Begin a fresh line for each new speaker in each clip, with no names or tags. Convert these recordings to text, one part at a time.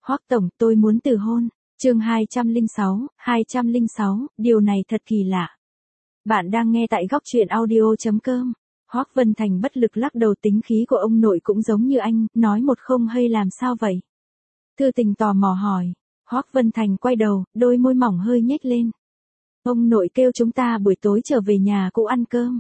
Hoắc tổng, tôi muốn từ hôn. Chương 206, điều này thật kỳ lạ. Bạn đang nghe tại góc truyện audio.com. Hoắc Vân Thành bất lực lắc đầu, tính khí của ông nội cũng giống như anh, nói một không hay làm sao vậy? Thư Tình tò mò hỏi. Hoắc Vân Thành quay đầu, đôi môi mỏng hơi nhếch lên. Ông nội kêu chúng ta buổi tối trở về nhà cũ ăn cơm.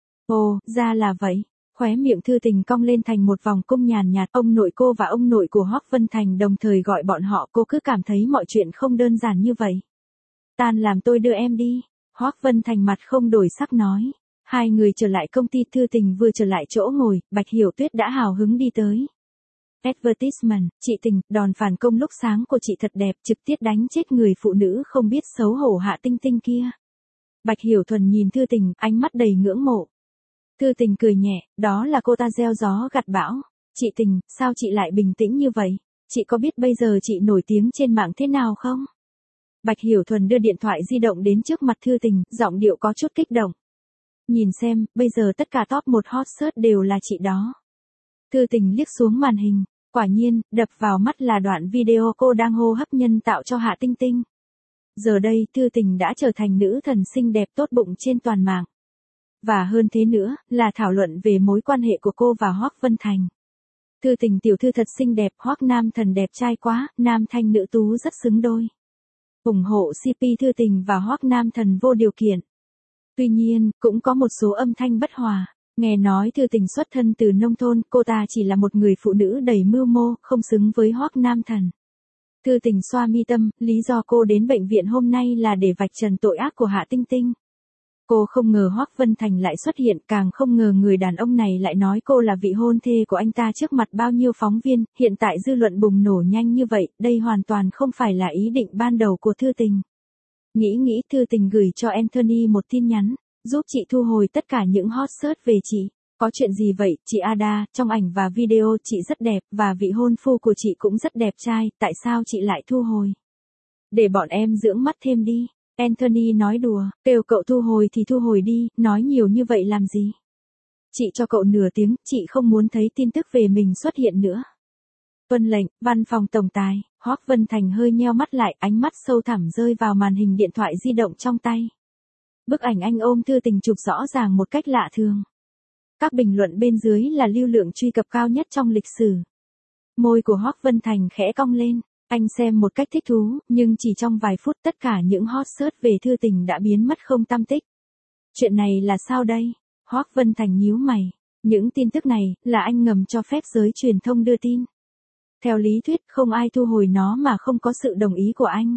Ồ, ra là vậy. Khóe miệng Thư Tình cong lên thành một vòng cung nhàn nhạt. Ông nội cô và ông nội của Hoắc Vân Thành đồng thời gọi bọn họ, cô cứ cảm thấy mọi chuyện không đơn giản như vậy. Tan làm tôi đưa em đi. Hoắc Vân Thành mặt không đổi sắc nói. Hai người trở lại công ty. Thư Tình vừa trở lại chỗ ngồi, Bạch Hiểu Tuyết đã hào hứng đi tới. Advertisement, chị Tình, đòn phản công lúc sáng của chị thật đẹp, trực tiếp đánh chết người phụ nữ không biết xấu hổ Hạ Tinh Tinh kia. Bạch Hiểu Thuần nhìn Thư Tình, ánh mắt đầy ngưỡng mộ. Thư Tình cười nhẹ, đó là cô ta gieo gió gặt bão. Chị Tình, sao chị lại bình tĩnh như vậy? Chị có biết bây giờ chị nổi tiếng trên mạng thế nào không? Bạch Hiểu Thuần đưa điện thoại di động đến trước mặt Thư Tình, giọng điệu có chút kích động. Nhìn xem, bây giờ tất cả top 1 hot search đều là chị đó. Thư Tình liếc xuống màn hình, quả nhiên, đập vào mắt là đoạn video cô đang hô hấp nhân tạo cho Hạ Tinh Tinh. Giờ đây, Thư Tình đã trở thành nữ thần xinh đẹp tốt bụng trên toàn mạng. Và hơn thế nữa, là thảo luận về mối quan hệ của cô và Hoắc Vân Thành. Thư Tình tiểu thư thật xinh đẹp, Hoắc nam thần đẹp trai quá, nam thanh nữ tú rất xứng đôi. Ủng hộ CP Thư Tình và Hoắc nam thần vô điều kiện. Tuy nhiên, cũng có một số âm thanh bất hòa. Nghe nói Thư Tình xuất thân từ nông thôn, cô ta chỉ là một người phụ nữ đầy mưu mô, không xứng với Hoắc nam thần. Thư Tình xoa mi tâm, lý do cô đến bệnh viện hôm nay là để vạch trần tội ác của Hạ Tinh Tinh. Cô không ngờ Hoắc Vân Thành lại xuất hiện, càng không ngờ người đàn ông này lại nói cô là vị hôn thê của anh ta trước mặt bao nhiêu phóng viên, hiện tại dư luận bùng nổ nhanh như vậy, đây hoàn toàn không phải là ý định ban đầu của Thư Tình. Nghĩ Thư Tình gửi cho Anthony một tin nhắn, giúp chị thu hồi tất cả những hot search về chị. Có chuyện gì vậy, chị Ada, trong ảnh và video chị rất đẹp, và vị hôn phu của chị cũng rất đẹp trai, tại sao chị lại thu hồi? Để bọn em dưỡng mắt thêm đi. Anthony nói đùa, kêu cậu thu hồi thì thu hồi đi, nói nhiều như vậy làm gì? Chị cho cậu nửa tiếng, chị không muốn thấy tin tức về mình xuất hiện nữa. Tuân lệnh, văn phòng tổng tài. Hoắc Vân Thành hơi nheo mắt lại, ánh mắt sâu thẳm rơi vào màn hình điện thoại di động trong tay. Bức ảnh anh ôm Thư Tình chụp rõ ràng một cách lạ thường. Các bình luận bên dưới là lưu lượng truy cập cao nhất trong lịch sử. Môi của Hoắc Vân Thành khẽ cong lên. Anh xem một cách thích thú, nhưng chỉ trong vài phút tất cả những hot search về Thư Tình đã biến mất không tăm tích. Chuyện này là sao đây? Hoắc Vân Thành nhíu mày. Những tin tức này là anh ngầm cho phép giới truyền thông đưa tin. Theo lý thuyết, không ai thu hồi nó mà không có sự đồng ý của anh.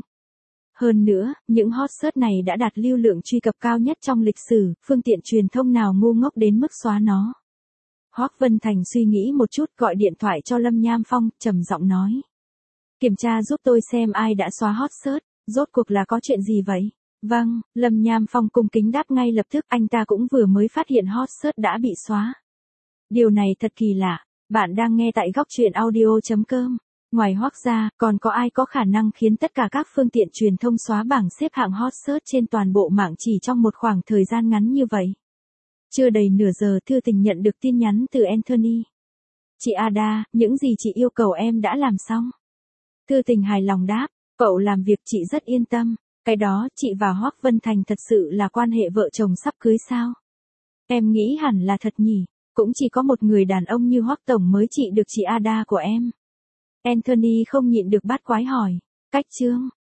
Hơn nữa, những hot search này đã đạt lưu lượng truy cập cao nhất trong lịch sử, phương tiện truyền thông nào ngu ngốc đến mức xóa nó. Hoắc Vân Thành suy nghĩ một chút, gọi điện thoại cho Lâm Nham Phong, trầm giọng nói. Kiểm tra giúp tôi xem ai đã xóa hot search, rốt cuộc là có chuyện gì vậy? Vâng, Lâm Nham Phong cung kính đáp ngay lập tức, anh ta cũng vừa mới phát hiện hot search đã bị xóa. Điều này thật kỳ lạ, bạn đang nghe tại góc truyện audio.com. Ngoài Hoắc ra, còn có ai có khả năng khiến tất cả các phương tiện truyền thông xóa bảng xếp hạng hot search trên toàn bộ mạng chỉ trong một khoảng thời gian ngắn như vậy? Chưa đầy nửa giờ, Thư Tình nhận được tin nhắn từ Anthony. Chị Ada, những gì chị yêu cầu em đã làm xong. Thư Tình hài lòng đáp, cậu làm việc chị rất yên tâm, cái đó chị và Hoắc Vân Thành thật sự là quan hệ vợ chồng sắp cưới sao? Em nghĩ hẳn là thật nhỉ, cũng chỉ có một người đàn ông như Hoắc Tổng mới trị được chị Ada của em. Anthony không nhịn được bắt quái hỏi, cách chương,